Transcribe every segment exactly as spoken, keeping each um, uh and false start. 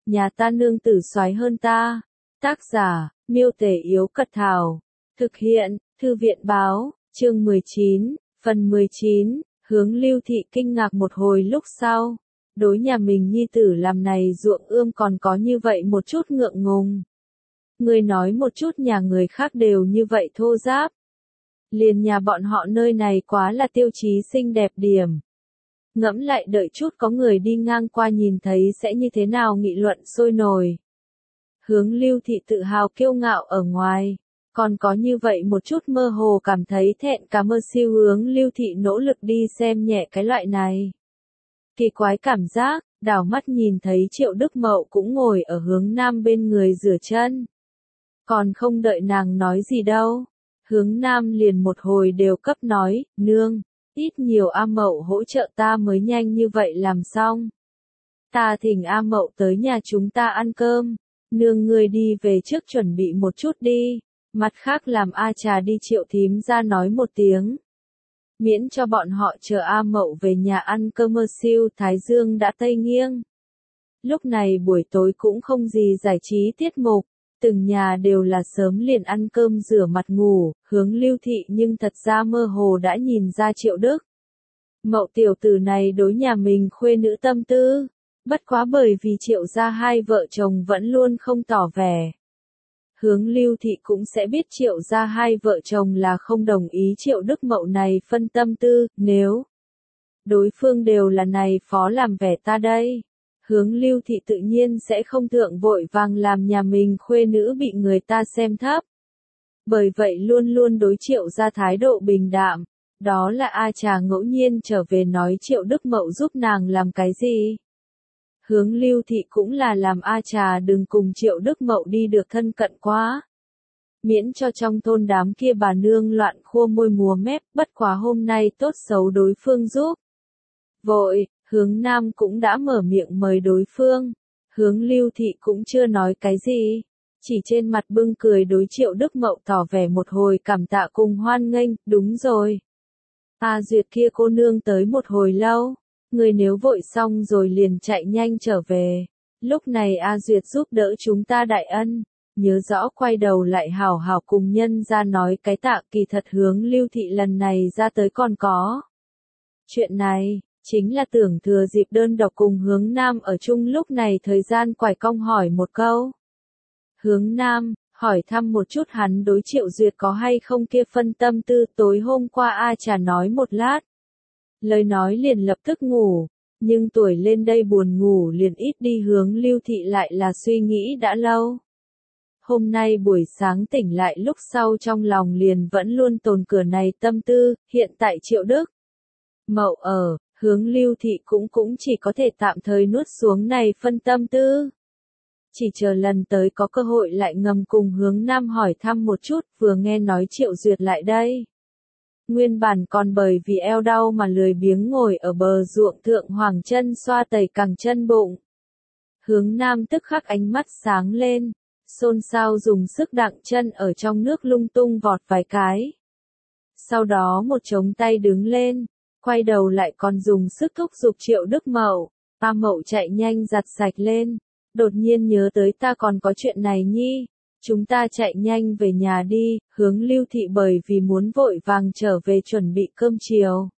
nhà ta nương tử soái hơn ta. Tác giả, Miêu Tể Yếu Cật Thảo. Thực hiện, Thư viện Báo, chương mười chín, phần mười chín, Hướng Lưu Thị kinh ngạc một hồi lúc sau. Đối nhà mình nhi tử làm này ruộng ươm còn có như vậy một chút ngượng ngùng. Người nói một chút nhà người khác đều như vậy thô giáp. Liền nhà bọn họ nơi này quá là tiêu chí xinh đẹp điểm. Ngẫm lại đợi chút có người đi ngang qua nhìn thấy sẽ như thế nào nghị luận sôi nổi. Hướng Lưu Thị tự hào kiêu ngạo ở ngoài, còn có như vậy một chút mơ hồ cảm thấy thẹn cả mơ siêu Hướng Lưu Thị nỗ lực đi xem nhẹ cái loại này. Kỳ quái cảm giác, đảo mắt nhìn thấy Triệu Đức Mậu cũng ngồi ở Hướng Nam bên người rửa chân. Còn không đợi nàng nói gì đâu. Hướng Nam liền một hồi đều cấp nói, nương, ít nhiều A Mậu hỗ trợ ta mới nhanh như vậy làm xong. Ta thỉnh A Mậu tới nhà chúng ta ăn cơm, nương ngươi đi về trước chuẩn bị một chút đi, mặt khác làm A Trà đi Triệu thím ra nói một tiếng. Miễn cho bọn họ chờ A Mậu về nhà ăn cơm mơ siêu Thái Dương đã tây nghiêng. Lúc này buổi tối cũng không gì giải trí tiết mục. Từng nhà đều là sớm liền ăn cơm rửa mặt ngủ, Hướng Lưu Thị nhưng thật ra mơ hồ đã nhìn ra Triệu Đức Mậu tiểu tử này đối nhà mình khuê nữ tâm tư, bất quá bởi vì Triệu gia hai vợ chồng vẫn luôn không tỏ vẻ. Hướng Lưu Thị cũng sẽ biết Triệu gia hai vợ chồng là không đồng ý Triệu Đức Mậu này phân tâm tư, nếu đối phương đều là này phó làm vẻ ta đây. Hướng Lưu Thị tự nhiên sẽ không thượng vội vàng làm nhà mình khuê nữ bị người ta xem thấp. Bởi vậy luôn luôn đối Triệu ra thái độ bình đạm. Đó là A Trà ngẫu nhiên trở về nói Triệu Đức Mậu giúp nàng làm cái gì. Hướng Lưu Thị cũng là làm A Trà đừng cùng Triệu Đức Mậu đi được thân cận quá. Miễn cho trong thôn đám kia bà nương loạn khua môi múa mép, bất quá hôm nay tốt xấu đối phương giúp. Vội. Hướng Nam cũng đã mở miệng mời đối phương, Hướng Lưu Thị cũng chưa nói cái gì, chỉ trên mặt bưng cười đối Triệu Đức Mậu tỏ vẻ một hồi cảm tạ cùng hoan nghênh, đúng rồi. A Duyệt kia cô nương tới một hồi lâu, người nếu vội xong rồi liền chạy nhanh trở về, lúc này A Duyệt giúp đỡ chúng ta đại ân, nhớ rõ quay đầu lại hảo hảo cùng nhân ra nói cái tạ kỳ thật Hướng Lưu Thị lần này ra tới còn có. Chuyện này. Chính là tưởng thừa dịp đơn độc cùng Hướng Nam ở chung lúc này thời gian quải cong hỏi một câu. Hướng Nam, hỏi thăm một chút hắn đối Triệu Duyệt có hay không kia phân tâm tư tối hôm qua A Trà nói một lát. Lời nói liền lập tức ngủ, nhưng tuổi lên đây buồn ngủ liền ít đi Hướng Lưu Thị lại là suy nghĩ đã lâu. Hôm nay buổi sáng tỉnh lại lúc sau trong lòng liền vẫn luôn tồn cửa này tâm tư, hiện tại Triệu Đức Mậu ở. Hướng Lưu Thị cũng cũng chỉ có thể tạm thời nuốt xuống này phân tâm tư. Chỉ chờ lần tới có cơ hội lại ngầm cùng Hướng Nam hỏi thăm một chút, vừa nghe nói Triệu Duyệt lại đây. Nguyên bản còn bởi vì eo đau mà lười biếng ngồi ở bờ ruộng thượng hoàng chân xoa tẩy cẳng chân bụng. Hướng Nam tức khắc ánh mắt sáng lên, xôn xao dùng sức đặng chân ở trong nước lung tung vọt vài cái. Sau đó một trống tay đứng lên. Quay đầu lại còn dùng sức thúc giục Triệu Đức Mậu, A Mậu chạy nhanh giặt sạch lên, đột nhiên nhớ tới ta còn có chuyện này nhi, chúng ta chạy nhanh về nhà đi, Hướng Lưu Thị bởi vì muốn vội vàng trở về chuẩn bị cơm chiều.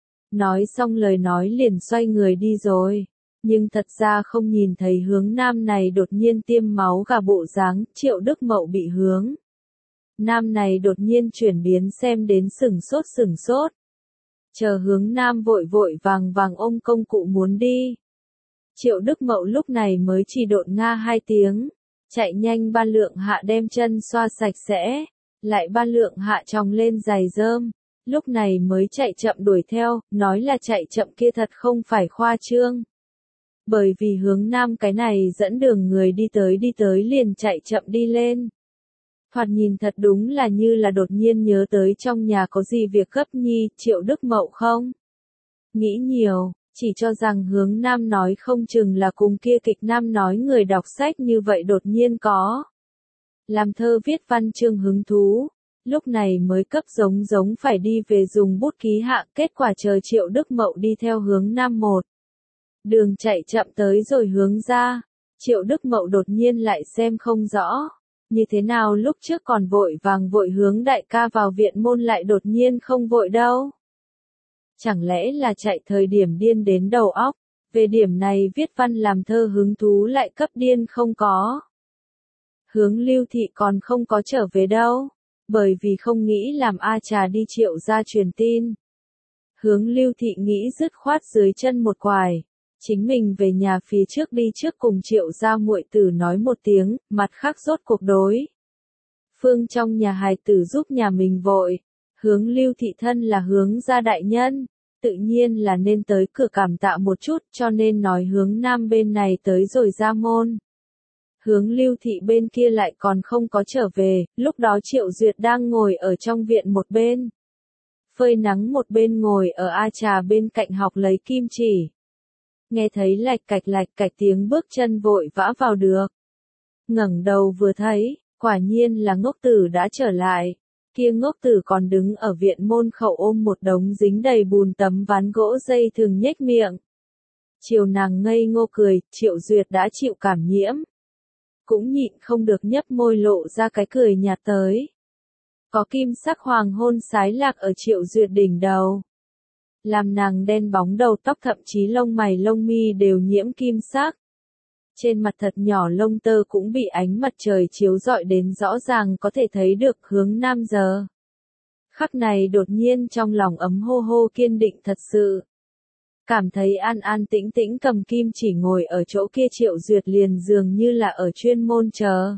Nói xong lời nói liền xoay người đi rồi, nhưng thật ra không nhìn thấy Hướng Nam này đột nhiên tiêm máu gà bộ dáng, Triệu Đức Mậu bị Hướng Nam này đột nhiên chuyển biến xem đến sửng sốt sửng sốt. Chờ Hướng Nam vội vội vàng vàng ôm công cụ muốn đi. Triệu Đức Mậu lúc này mới chỉ độn nga hai tiếng, chạy nhanh ba lượng hạ đem chân xoa sạch sẽ, lại ba lượng hạ tròng lên giày rơm, lúc này mới chạy chậm đuổi theo, nói là chạy chậm kia thật không phải khoa trương. Bởi vì Hướng Nam cái này dẫn đường người đi tới đi tới liền chạy chậm đi lên. Thoạt nhìn thật đúng là như là đột nhiên nhớ tới trong nhà có gì việc gấp nhi, Triệu Đức Mậu không? Nghĩ nhiều, chỉ cho rằng Hướng Nam nói không chừng là cùng kia kịch nam nói người đọc sách như vậy đột nhiên có. Làm thơ viết văn chương hứng thú, lúc này mới cấp giống giống phải đi về dùng bút ký hạ, kết quả chờ Triệu Đức Mậu đi theo Hướng Nam một. Đường chạy chậm tới rồi hướng ra. Triệu Đức Mậu đột nhiên lại xem không rõ. Như thế nào lúc trước còn vội vàng vội hướng đại ca vào viện môn lại đột nhiên không vội đâu? Chẳng lẽ là chạy thời điểm điên đến đầu óc? Về điểm này viết văn làm thơ hứng thú lại cấp điên không có. Hướng Lưu Thị còn không có trở về đâu, bởi vì không nghĩ làm A Trà đi Triệu gia truyền tin. Hướng Lưu Thị nghĩ dứt khoát dưới chân một quài, chính mình về nhà phía trước đi trước cùng Triệu gia muội tử nói một tiếng, mặt khác rốt cuộc đối. Phương trong nhà hài tử giúp nhà mình vội, Hướng Lưu Thị thân là Hướng gia đại nhân, tự nhiên là nên tới cửa cảm tạ một chút, cho nên nói Hướng Nam bên này tới rồi ra môn. Hướng Lưu Thị bên kia lại còn không có trở về, lúc đó Triệu Duyệt đang ngồi ở trong viện một bên. Phơi nắng một bên ngồi ở A Trà bên cạnh học lấy kim chỉ. Nghe thấy lạch cạch lạch cạch tiếng bước chân vội vã vào được. Ngẩng đầu vừa thấy, quả nhiên là ngốc tử đã trở lại. Kia ngốc tử còn đứng ở viện môn khẩu ôm một đống dính đầy bùn tấm ván gỗ dây thường nhếch miệng. Chiều nàng ngây ngô cười, Triệu Duyệt đã chịu cảm nhiễm. Cũng nhịn không được nhấp môi lộ ra cái cười nhạt tới. Có kim sắc hoàng hôn sái lạc ở Triệu Duyệt đỉnh đầu. Làm nàng đen bóng đầu tóc thậm chí lông mày lông mi đều nhiễm kim sắc. Trên mặt thật nhỏ lông tơ cũng bị ánh mặt trời chiếu rọi đến rõ ràng có thể thấy được Hướng Nam giờ. Khắc này đột nhiên trong lòng ấm hô hô kiên định thật sự. Cảm thấy an an tĩnh tĩnh cầm kim chỉ ngồi ở chỗ kia Triệu Duyệt liền dường như là ở chuyên môn chờ.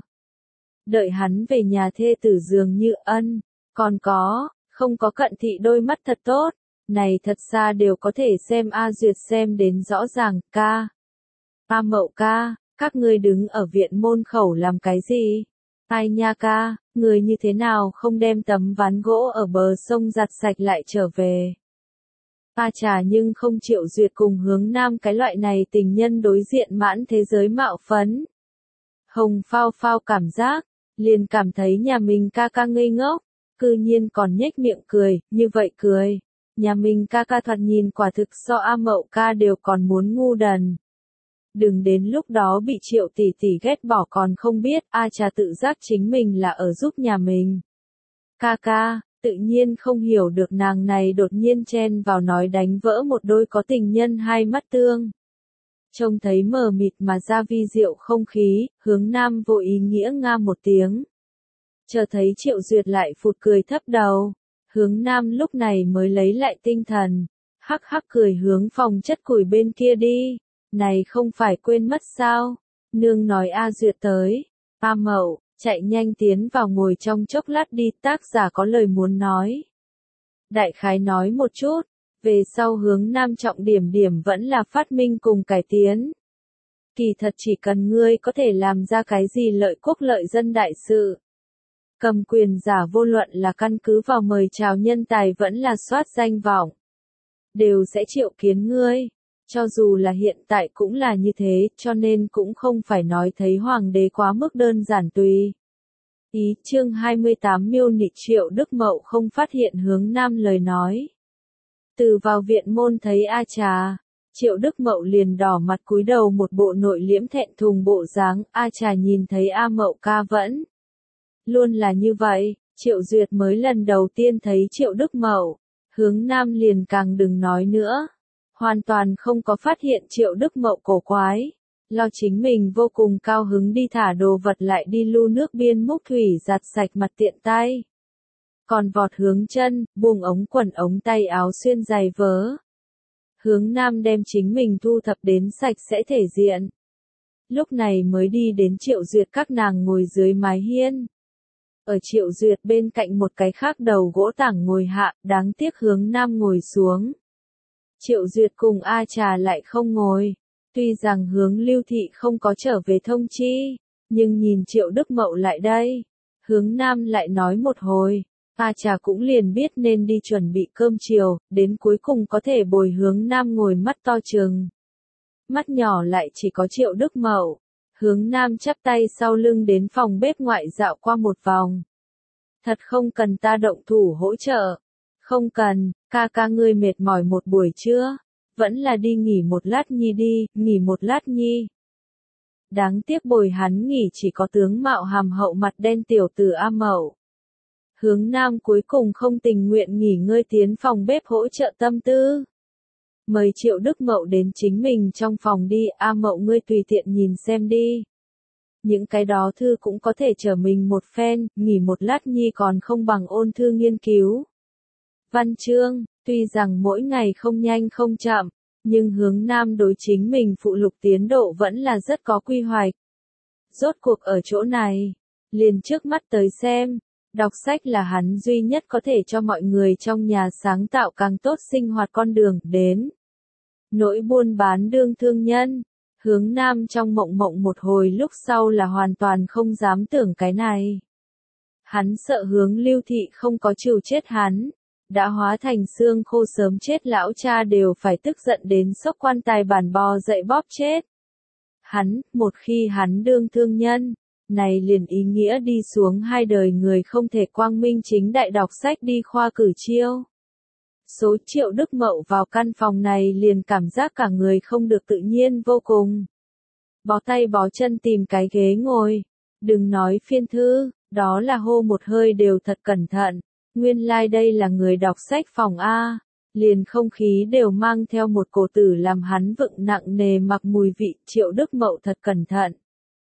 Đợi hắn về nhà thê tử dường như ân, còn có, không có cận thị đôi mắt thật tốt, này thật xa đều có thể xem A Duyệt xem đến rõ ràng, ca. A Mậu ca, các ngươi đứng ở viện môn khẩu làm cái gì? Ai nha ca, người như thế nào không đem tấm ván gỗ ở bờ sông giặt sạch lại trở về? A Trà nhưng không chịu Duyệt cùng Hướng Nam cái loại này tình nhân đối diện mãn thế giới mạo phấn. Hồng phao phao cảm giác, liền cảm thấy nhà mình ca ca ngây ngốc, cư nhiên còn nhếch miệng cười, như vậy cười. Nhà mình ca ca thoạt nhìn quả thực so A Mậu ca đều còn muốn ngu đần. Đừng đến lúc đó bị Triệu tỷ tỷ ghét bỏ còn không biết, A Trà tự giác chính mình là ở giúp nhà mình. Ca ca, tự nhiên không hiểu được nàng này đột nhiên chen vào nói đánh vỡ một đôi có tình nhân hai mắt tương. Trông thấy mờ mịt mà ra vi diệu không khí, Hướng Nam vô ý nghĩa nga một tiếng. Chờ thấy Triệu Duyệt lại phụt cười thấp đầu. Hướng Nam lúc này mới lấy lại tinh thần, hắc hắc cười hướng phòng chất củi bên kia đi, này không phải quên mất sao, nương nói A Duyệt tới, A Mậu, chạy nhanh tiến vào ngồi trong chốc lát đi, tác giả có lời muốn nói. Đại khái nói một chút, về sau Hướng Nam trọng điểm điểm vẫn là phát minh cùng cải tiến. Kỳ thật chỉ cần ngươi có thể làm ra cái gì lợi quốc lợi dân đại sự. Cầm quyền giả vô luận là căn cứ vào mời chào nhân tài vẫn là soát danh vọng. Đều sẽ triệu kiến ngươi. Cho dù là hiện tại cũng là như thế, cho nên cũng không phải nói thấy hoàng đế quá mức đơn giản tùy. Ý chương hai mươi tám miêu nị Triệu Đức Mậu không phát hiện Hướng Nam lời nói. Từ vào viện môn thấy A Trà, Triệu Đức Mậu liền đỏ mặt cúi đầu một bộ nội liễm thẹn thùng bộ dáng, A Trà nhìn thấy A Mậu ca vẫn. Luôn là như vậy, Triệu Duyệt mới lần đầu tiên thấy Triệu Đức Mậu, Hướng Nam liền càng đừng nói nữa. Hoàn toàn không có phát hiện Triệu Đức Mậu cổ quái, lo chính mình vô cùng cao hứng đi thả đồ vật lại đi lu nước biên múc thủy giặt sạch mặt tiện tay. Còn vọt hướng chân, buông ống quần ống tay áo xuyên giày vớ. Hướng Nam đem chính mình thu thập đến sạch sẽ thể diện. Lúc này mới đi đến Triệu Duyệt các nàng ngồi dưới mái hiên. Ở Triệu Duyệt bên cạnh một cái khác đầu gỗ tảng ngồi hạ, đáng tiếc Hướng Nam ngồi xuống. Triệu Duyệt cùng A Trà lại không ngồi. Tuy rằng Hướng Lưu Thị không có trở về thông chi, nhưng nhìn Triệu Đức Mậu lại đây. Hướng Nam lại nói một hồi, A Trà cũng liền biết nên đi chuẩn bị cơm chiều, đến cuối cùng có thể bồi Hướng Nam ngồi mắt to trừng. Mắt nhỏ lại chỉ có Triệu Đức Mậu. Hướng Nam chắp tay sau lưng đến phòng bếp ngoại dạo qua một vòng. Thật không cần ta động thủ hỗ trợ. Không cần, ca ca ngươi mệt mỏi một buổi trưa. Vẫn là đi nghỉ một lát nhi đi, nghỉ một lát nhi. Đáng tiếc bồi hắn nghỉ chỉ có tướng mạo hàm hậu mặt đen tiểu tử A Mậu. Hướng Nam cuối cùng không tình nguyện nghỉ ngơi tiến phòng bếp hỗ trợ tâm tư. Mời Triệu Đức Mậu đến chính mình trong phòng đi, A Mậu ngươi tùy tiện nhìn xem đi. Những cái đó thư cũng có thể chở mình một phen, nghỉ một lát nhi còn không bằng ôn thư nghiên cứu. Văn chương, tuy rằng mỗi ngày không nhanh không chậm, nhưng Hướng Nam đối chính mình phụ lục tiến độ vẫn là rất có quy hoạch. Rốt cuộc ở chỗ này, liền trước mắt tới xem, đọc sách là hắn duy nhất có thể cho mọi người trong nhà sáng tạo càng tốt sinh hoạt con đường đến. Nỗi buôn bán đương thương nhân, Hướng Nam trong mộng mộng một hồi lúc sau là hoàn toàn không dám tưởng cái này. Hắn sợ Hướng Lưu Thị không có trừ chết hắn, đã hóa thành xương khô sớm chết lão cha đều phải tức giận đến sốc quan tài bản bò dậy bóp chết. Hắn, một khi hắn đương thương nhân, này liền ý nghĩa đi xuống hai đời người không thể quang minh chính đại đọc sách đi khoa cử chiêu. Số Triệu Đức Mậu vào căn phòng này liền cảm giác cả người không được tự nhiên vô cùng. Bó tay bó chân tìm cái ghế ngồi, đừng nói phiên thư, đó là hô một hơi đều thật cẩn thận, nguyên lai like đây là người đọc sách phòng A, liền không khí đều mang theo một cổ tử làm hắn vựng nặng nề mặc mùi vị. Triệu Đức Mậu thật cẩn thận.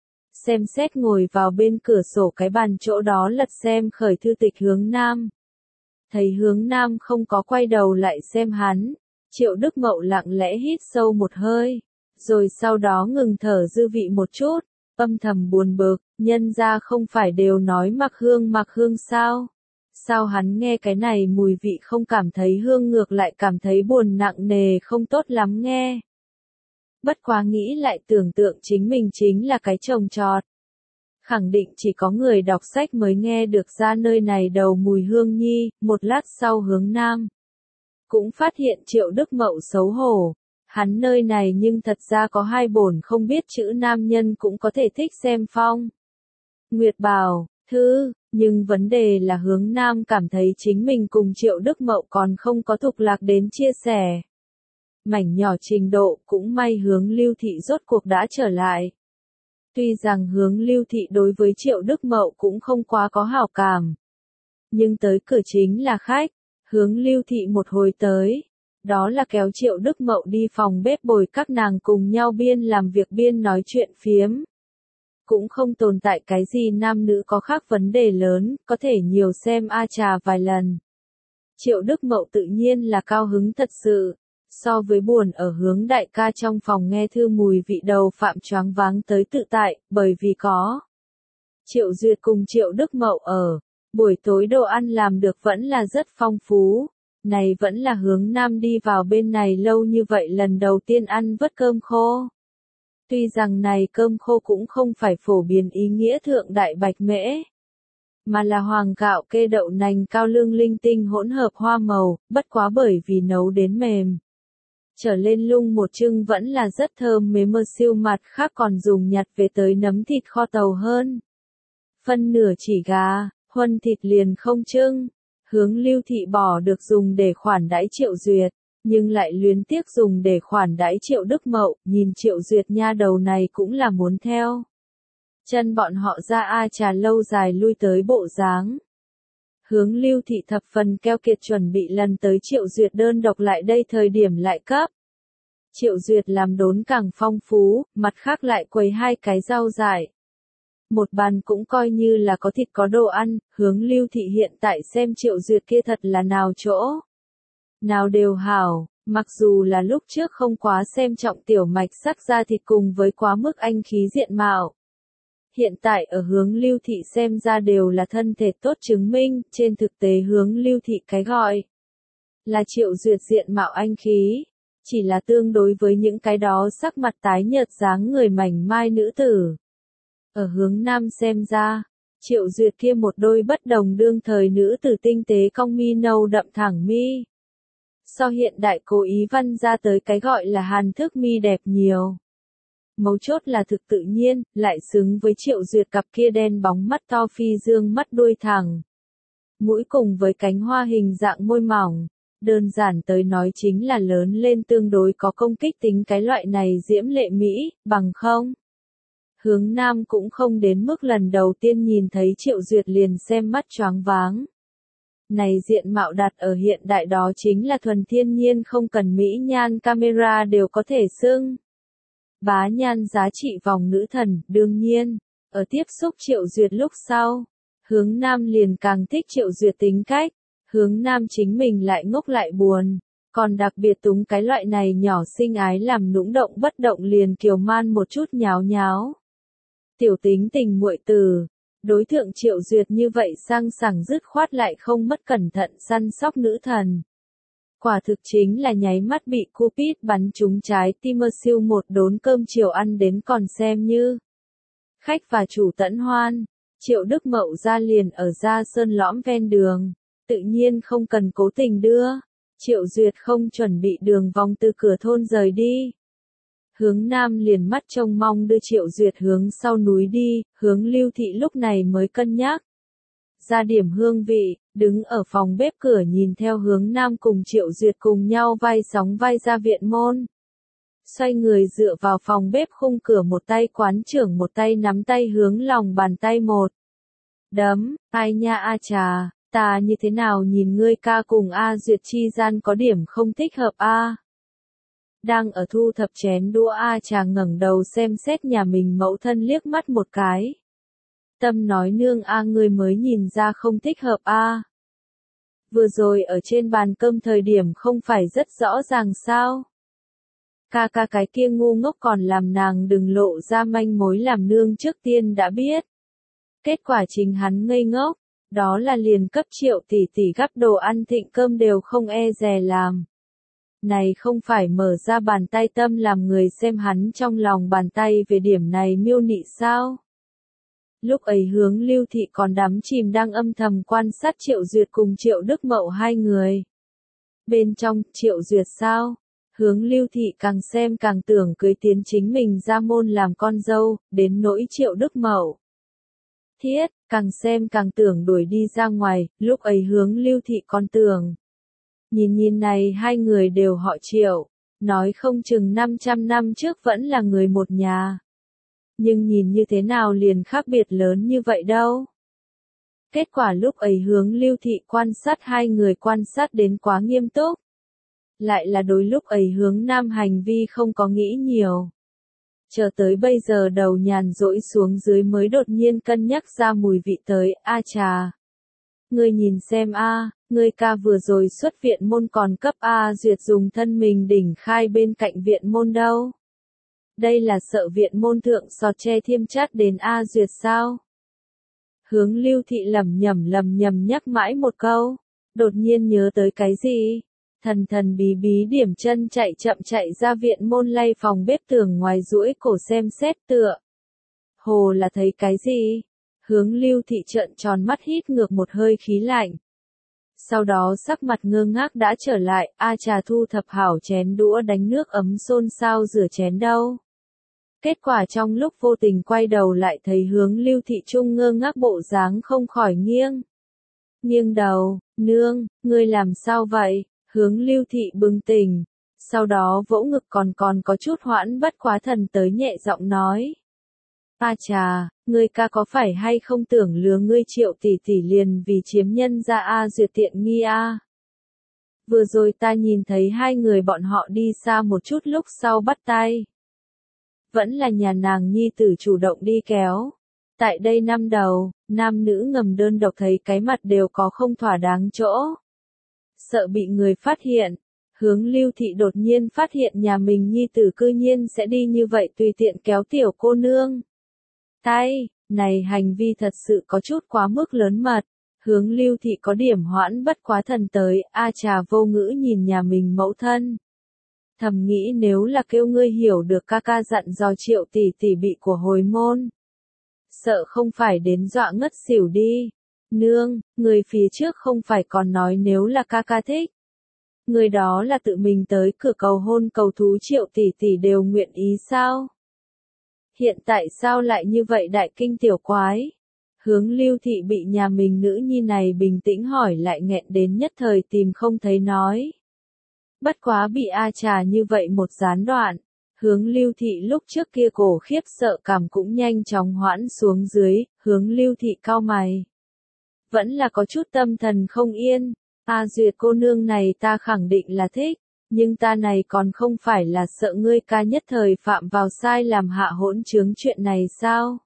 Xem xét ngồi vào bên cửa sổ cái bàn chỗ đó lật xem khởi thư tịch Hướng Nam. Thấy Hướng Nam không có quay đầu lại xem hắn, Triệu Đức Mậu lặng lẽ hít sâu một hơi, rồi sau đó ngừng thở dư vị một chút, âm thầm buồn bực, nhân ra không phải đều nói mặc hương mặc hương sao? Sao hắn nghe cái này mùi vị không cảm thấy hương ngược lại cảm thấy buồn nặng nề không tốt lắm nghe. Bất quá nghĩ lại tưởng tượng chính mình chính là cái trồng trọt. Khẳng định chỉ có người đọc sách mới nghe được ra nơi này đầu mùi hương nhi. Một lát sau Hướng Nam cũng phát hiện Triệu Đức Mậu xấu hổ. Hắn nơi này nhưng thật ra có hai bổn không biết chữ nam nhân cũng có thể thích xem phong. Nguyệt Bảo, thư, nhưng vấn đề là Hướng Nam cảm thấy chính mình cùng Triệu Đức Mậu còn không có thục lạc đến chia sẻ. Mảnh nhỏ trình độ, cũng may Hướng Lưu Thị rốt cuộc đã trở lại. Tuy rằng Hướng Lưu Thị đối với Triệu Đức Mậu cũng không quá có hảo cảm. Nhưng tới cửa chính là khách, Hướng Lưu Thị một hồi tới. Đó là kéo Triệu Đức Mậu đi phòng bếp bồi các nàng cùng nhau biên làm việc biên nói chuyện phiếm. Cũng không tồn tại cái gì nam nữ có khác vấn đề lớn, có thể nhiều xem A trà vài lần. Triệu Đức Mậu tự nhiên là cao hứng thật sự. So với buồn ở Hướng đại ca trong phòng nghe thư mùi vị đầu phạm choáng váng tới tự tại, bởi vì có Triệu Duyệt cùng Triệu Đức Mậu ở, buổi tối đồ ăn làm được vẫn là rất phong phú. Này vẫn là Hướng Nam đi vào bên này lâu như vậy lần đầu tiên ăn vất cơm khô. Tuy rằng này cơm khô cũng không phải phổ biến ý nghĩa thượng đại bạch mễ, mà là hoàng gạo kê đậu nành cao lương linh tinh hỗn hợp hoa màu, bất quá bởi vì nấu đến mềm. Trở lên lung một chưng vẫn là rất thơm mế mơ siêu mặt khác còn dùng nhặt về tới nấm thịt kho tàu hơn. Phân nửa chỉ gà, huân thịt liền không trưng. Hướng Lưu Thị bỏ được dùng để khoản đãi Triệu Duyệt, nhưng lại luyến tiếc dùng để khoản đãi Triệu Đức Mậu, nhìn Triệu Duyệt nha đầu này cũng là muốn theo. Chân bọn họ ra A trà lâu dài lui tới bộ dáng. Hướng Lưu Thị thập phần keo kiệt chuẩn bị lần tới Triệu Duyệt đơn độc lại đây thời điểm lại cấp. Triệu Duyệt làm đốn càng phong phú, mặt khác lại quầy hai cái rau dại. Một bàn cũng coi như là có thịt có đồ ăn. Hướng Lưu Thị hiện tại xem Triệu Duyệt kia thật là nào chỗ nào đều hảo, mặc dù là lúc trước không quá xem trọng tiểu mạch sắc da thịt cùng với quá mức anh khí diện mạo. Hiện tại ở Hướng Lưu Thị xem ra đều là thân thể tốt chứng minh. Trên thực tế Hướng Lưu Thị cái gọi là Triệu Duyệt diện mạo anh khí, chỉ là tương đối với những cái đó sắc mặt tái nhợt dáng người mảnh mai nữ tử. Ở Hướng Nam xem ra, Triệu Duyệt kia một đôi bất đồng đương thời nữ tử tinh tế cong mi nâu đậm thẳng mi. So hiện đại cố ý văn ra tới cái gọi là hàn thức mi đẹp nhiều. Mấu chốt là thực tự nhiên, lại xứng với Triệu Duyệt cặp kia đen bóng mắt to phi dương mắt đuôi thẳng. Mũi cùng với cánh hoa hình dạng môi mỏng. Đơn giản tới nói chính là lớn lên tương đối có công kích tính cái loại này diễm lệ Mỹ, bằng không. Hướng Nam cũng không đến mức lần đầu tiên nhìn thấy Triệu Duyệt liền xem mắt choáng váng. Này diện mạo đặt ở hiện đại đó chính là thuần thiên nhiên, không cần mỹ nhan camera đều có thể xưng. Bá nhan giá trị vòng nữ thần, đương nhiên, ở tiếp xúc Triệu Duyệt lúc sau, Hướng Nam liền càng thích Triệu Duyệt tính cách. Hướng Nam chính mình lại ngốc lại buồn, còn đặc biệt túng cái loại này nhỏ xinh ái làm nũng động bất động liền kiều man một chút nháo nháo. Tiểu tính tình muội tử, đối tượng Triệu Duyệt như vậy sang sảng dứt khoát lại không mất cẩn thận săn sóc nữ thần. Quả thực chính là nháy mắt bị Cupid bắn trúng trái tim, siêu một đốn cơm chiều ăn đến còn xem như khách và chủ tẫn hoan. Triệu Đức Mậu ra liền ở Gia Sơn lõm ven đường, tự nhiên không cần cố tình đưa. Triệu Duyệt không chuẩn bị đường vòng từ cửa thôn rời đi. Hướng Nam liền mắt trông mong đưa Triệu Duyệt hướng sau núi đi, Hướng Lưu Thị lúc này mới cân nhắc ra điểm hương vị, đứng ở phòng bếp cửa nhìn theo Hướng Nam cùng Triệu Duyệt cùng nhau vai sóng vai ra viện môn. Xoay người dựa vào phòng bếp khung cửa, một tay quán trưởng một tay nắm tay hướng lòng bàn tay một đấm, ai nha a trà, ta như thế nào nhìn ngươi ca cùng A Duyệt chi gian có điểm không thích hợp a. Đang ở thu thập chén đũa A trà ngẩng đầu xem xét nhà mình mẫu thân liếc mắt một cái. Tâm nói nương a, ngươi mới nhìn ra không thích hợp a. Vừa rồi ở trên bàn cơm thời điểm không phải rất rõ ràng sao? Ca ca cái kia ngu ngốc còn làm nàng đừng lộ ra manh mối làm nương trước tiên đã biết. Kết quả chính hắn ngây ngốc, đó là liền cấp Triệu tỷ tỷ gắp đồ ăn thịnh cơm đều không e dè làm. Này không phải mở ra bàn tay tâm làm người xem hắn trong lòng bàn tay về điểm này miêu nị sao? Lúc ấy Hướng Lưu Thị còn đắm chìm đang âm thầm quan sát Triệu Duyệt cùng Triệu Đức Mậu hai người. Bên trong, Triệu Duyệt sao? Hướng Lưu Thị càng xem càng tưởng cưới tiến chính mình ra môn làm con dâu, đến nỗi Triệu Đức Mậu. Thiết, càng xem càng tưởng đuổi đi ra ngoài, lúc ấy Hướng Lưu Thị còn tưởng. Nhìn nhìn này hai người đều họ Triệu, nói không chừng năm trăm năm trước vẫn là người một nhà. Nhưng nhìn như thế nào liền khác biệt lớn như vậy đâu. Kết quả lúc ấy Hướng Lưu Thị quan sát hai người quan sát đến quá nghiêm túc. Lại là đối lúc ấy Hướng Nam hành vi không có nghĩ nhiều. Chờ tới bây giờ đầu nhàn rỗi xuống dưới mới đột nhiên cân nhắc ra mùi vị tới, a trà. Ngươi nhìn xem a, ngươi ca vừa rồi xuất viện môn còn cấp A Duyệt dùng thân mình đỉnh khai bên cạnh viện môn đâu. Đây là sợ viện môn thượng sọt che thiêm chát đến A Duyệt sao? Hướng Lưu Thị lẩm nhẩm lẩm nhẩm nhắc mãi một câu, đột nhiên nhớ tới cái gì? Thần thần bí bí điểm chân chạy chậm chạy ra viện môn lay phòng bếp tường ngoài duỗi cổ xem xét tựa. Hồ là thấy cái gì? Hướng Lưu Thị trợn tròn mắt hít ngược một hơi khí lạnh. Sau đó sắc mặt ngơ ngác đã trở lại, a trà thu thập hảo chén đũa đánh nước ấm xôn xao rửa chén đâu. Kết quả trong lúc vô tình quay đầu lại thấy Hướng Lưu Thị trung ngơ ngác bộ dáng không khỏi nghiêng. Nghiêng đầu, nương, ngươi làm sao vậy? Hướng Lưu Thị bừng tỉnh, sau đó vỗ ngực còn còn có chút hoãn bất quá thần tới nhẹ giọng nói. A trà, ngươi ca có phải hay không tưởng lừa ngươi Triệu tỷ tỷ liền vì chiếm nhân ra A Duyệt tiện nghi a? Vừa rồi ta nhìn thấy hai người bọn họ đi xa một chút lúc sau bắt tay. Vẫn là nhà nàng nhi tử chủ động đi kéo. Tại đây năm đầu, nam nữ ngầm đơn độc thấy cái mặt đều có không thỏa đáng chỗ. Sợ bị người phát hiện, Hướng Lưu Thị đột nhiên phát hiện nhà mình nhi tử cư nhiên sẽ đi như vậy tùy tiện kéo tiểu cô nương. Tay, này hành vi thật sự có chút quá mức lớn mật. Hướng Lưu Thị có điểm hoãn bất quá thần tới, a trà vô ngữ nhìn nhà mình mẫu thân. Thầm nghĩ nếu là kêu ngươi hiểu được ca ca dặn dò Triệu tỷ tỷ bị của hồi môn. Sợ không phải đến dọa ngất xỉu đi. Nương, người phía trước không phải còn nói nếu là ca ca thích. Người đó là tự mình tới cửa cầu hôn cầu thú Triệu tỷ tỷ đều nguyện ý sao? Hiện tại sao lại như vậy đại kinh tiểu quái? Hướng Lưu Thị bị nhà mình nữ nhi này bình tĩnh hỏi lại nghẹn đến nhất thời tìm không thấy nói. Bất quá bị A trà như vậy một gián đoạn. Hướng Lưu Thị lúc trước kia cổ khiếp sợ cảm cũng nhanh chóng hoãn xuống dưới, Hướng Lưu Thị cau mày. Vẫn là có chút tâm thần không yên, A Duyệt cô nương này ta khẳng định là thích, nhưng ta này còn không phải là sợ ngươi ca nhất thời phạm vào sai làm hạ hỗn chướng chuyện này sao?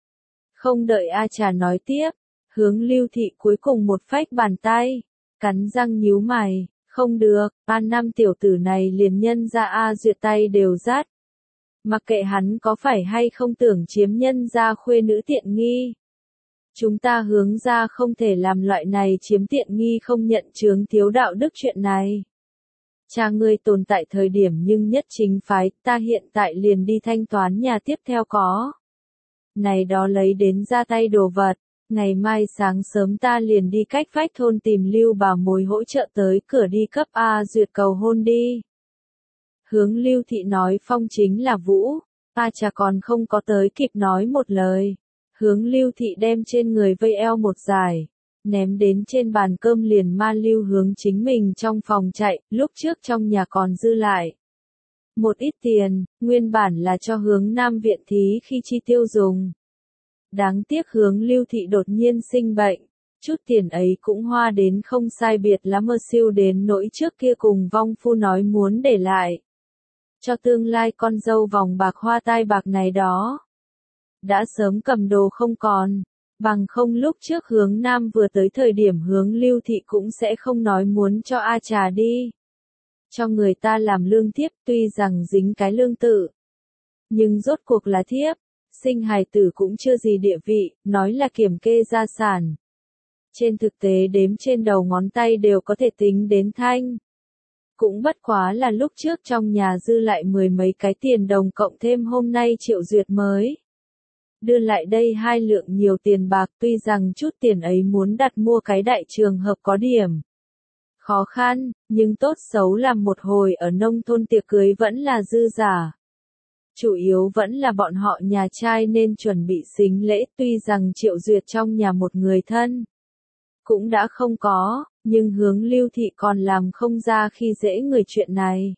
Không đợi A Trà nói tiếp, Hướng Lưu Thị cuối cùng một phách bàn tay, cắn răng nhíu mày, không được, A Năm tiểu tử này liền nhân ra A Duyệt tay đều rát. Mặc kệ hắn có phải hay không tưởng chiếm nhân ra khuê nữ tiện nghi. Chúng ta Hướng ra không thể làm loại này chiếm tiện nghi không nhận chướng thiếu đạo đức chuyện này. Cha ngươi tồn tại thời điểm nhưng nhất chính phái, ta hiện tại liền đi thanh toán nhà tiếp theo có. Này đó lấy đến ra tay đồ vật, ngày mai sáng sớm ta liền đi cách vách thôn tìm Lưu Bảo Mối hỗ trợ tới cửa đi cấp A Duyệt cầu hôn đi. Hướng Lưu Thị nói phong chính là Vũ, A Trà còn không có tới kịp nói một lời. Hướng Lưu Thị đem trên người vây eo một giải, ném đến trên bàn cơm liền ma lưu hướng chính mình trong phòng chạy, lúc trước trong nhà còn dư lại. Một ít tiền, nguyên bản là cho Hướng Nam viện thí khi chi tiêu dùng. Đáng tiếc Hướng Lưu Thị đột nhiên sinh bệnh, chút tiền ấy cũng hoa đến không sai biệt lắm mơ siêu đến nỗi trước kia cùng vong phu nói muốn để lại. Cho tương lai con dâu vòng bạc hoa tai bạc này đó. Đã sớm cầm đồ không còn, bằng không lúc trước Hướng Nam vừa tới thời điểm Hướng Lưu Thị cũng sẽ không nói muốn cho A Trà đi. Cho người ta làm lương thiếp tuy rằng dính cái lương tự. Nhưng rốt cuộc là thiếp, sinh hài tử cũng chưa gì địa vị, nói là kiểm kê gia sản. Trên thực tế đếm trên đầu ngón tay đều có thể tính đến thanh. Cũng bất quá là lúc trước trong nhà dư lại mười mấy cái tiền đồng cộng thêm hôm nay Triệu Duyệt mới. Đưa lại đây hai lượng nhiều tiền bạc tuy rằng chút tiền ấy muốn đặt mua cái đại trường hợp có điểm. Khó khăn, nhưng tốt xấu là một hồi ở nông thôn tiệc cưới vẫn là dư giả. Chủ yếu vẫn là bọn họ nhà trai nên chuẩn bị sính lễ tuy rằng Triệu Duyệt trong nhà một người thân. Cũng đã không có, nhưng Hướng Lưu Thị còn làm không ra khi dễ người chuyện này.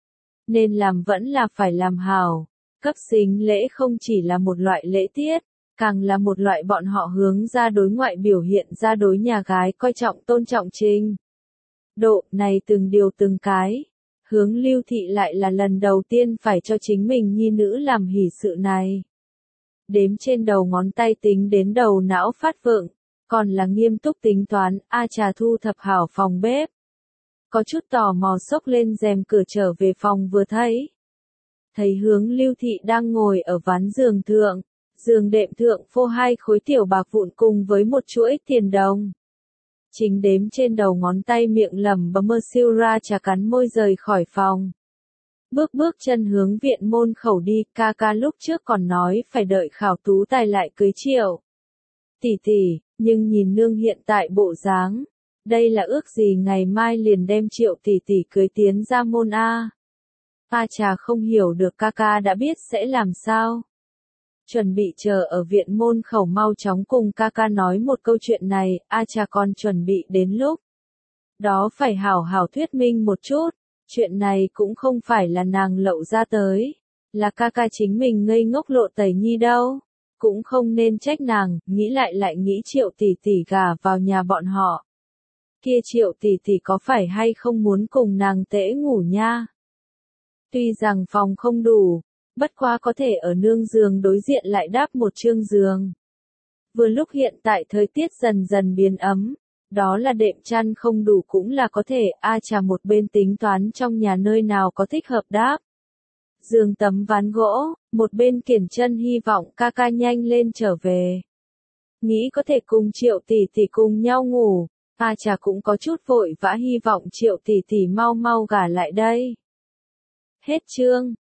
Nên làm vẫn là phải làm hảo. Cấp sính lễ không chỉ là một loại lễ tiết, càng là một loại bọn họ hướng ra đối ngoại biểu hiện ra đối nhà gái coi trọng tôn trọng trình. Độ này từng điều từng cái, Hướng Lưu Thị lại là lần đầu tiên phải cho chính mình nhi nữ làm hỷ sự này. Đếm trên đầu ngón tay tính đến đầu não phát vượng, còn là nghiêm túc tính toán, A Trà thu thập hảo phòng bếp. Có chút tò mò xốc lên rèm cửa trở về phòng vừa thấy. Thấy Hướng Lưu Thị đang ngồi ở ván giường thượng, giường đệm thượng phô hai khối tiểu bạc vụn cùng với một chuỗi tiền đồng. Chính đếm trên đầu ngón tay miệng lẩm bẩm mơ siêu ra trà cắn môi rời khỏi phòng. Bước bước chân hướng viện môn khẩu đi, ca ca lúc trước còn nói phải đợi khảo tú tài lại cưới Triệu tỷ tỷ, nhưng nhìn nương hiện tại bộ dáng, đây là ước gì ngày mai liền đem Triệu tỷ tỷ cưới tiến ra môn A. A Trà không hiểu được ca ca đã biết sẽ làm sao. Chuẩn bị chờ ở viện môn khẩu mau chóng cùng ca ca nói một câu chuyện này, A Trà còn chuẩn bị đến lúc. Đó phải hảo hảo thuyết minh một chút, chuyện này cũng không phải là nàng lậu ra tới, là ca ca chính mình ngây ngốc lộ tẩy nhi đâu. Cũng không nên trách nàng, nghĩ lại lại nghĩ Triệu tỷ tỷ gả vào nhà bọn họ. Kia Triệu tỷ tỷ có phải hay không muốn cùng nàng tễ ngủ nha? Tuy rằng phòng không đủ, bất quá có thể ở nương giường đối diện lại đáp một chương giường. Vừa lúc hiện tại thời tiết dần dần biến ấm, đó là đệm chăn không đủ cũng là có thể, A Trà một bên tính toán trong nhà nơi nào có thích hợp đáp. Giường tấm ván gỗ, một bên kiển chân hy vọng ca ca nhanh lên trở về. Nghĩ có thể cùng Triệu tỷ tỷ cùng nhau ngủ, A Trà cũng có chút vội vã hy vọng Triệu tỷ tỷ mau mau gả lại đây. Hết chương.